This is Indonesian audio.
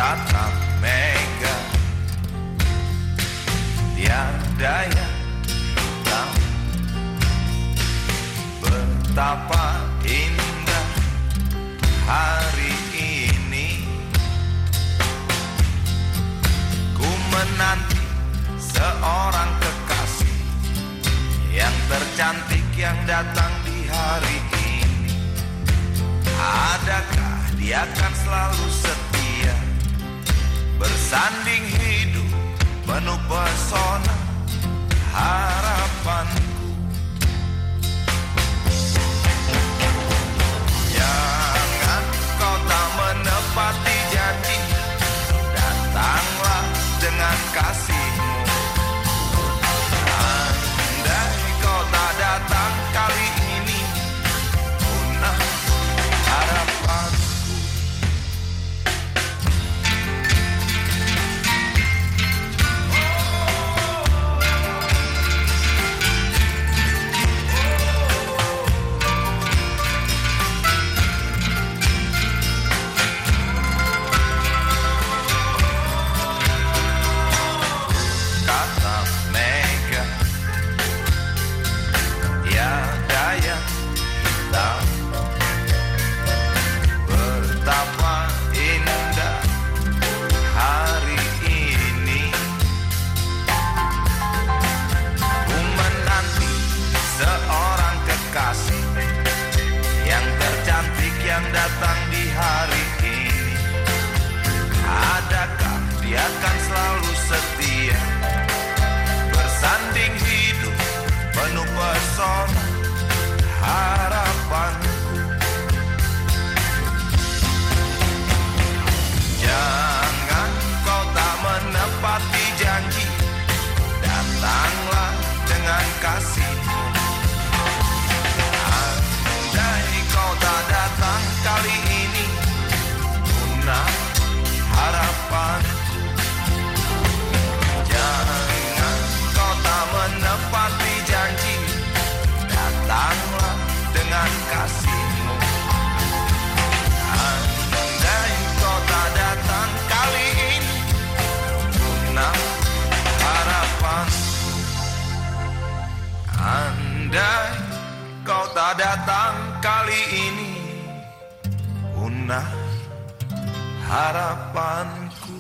tatap mega, tiada yang tahu betapa indah hari ini. Ku menanti seorang kekasih yang tercantik yang datang di hari ini. Adakah dia akan selalu setia, bersanding hidup penuh pesona harapanku. Jangan kau tak menepati janji, datanglah dengan kasihmu. Andai kau tak datang kali ini, punah harapanku. Betapa indah hari ini. Ku menanti seorang kekasih yang tercantik yang datang di hari ini. Adakah dia akan selalu setia, bersanding hidup penuh pesona harapanku. Jangan kau tak menepati janji, datanglah dengan kasihmu. Andai kau tak datang kali ini, punah harapanku. Jangan kau tak menepati janji, datanglah dengan kasihmu. Andai kau tak datang kali ini, punah harapanku. Andai kau tak datang kali ini, punah harapanku.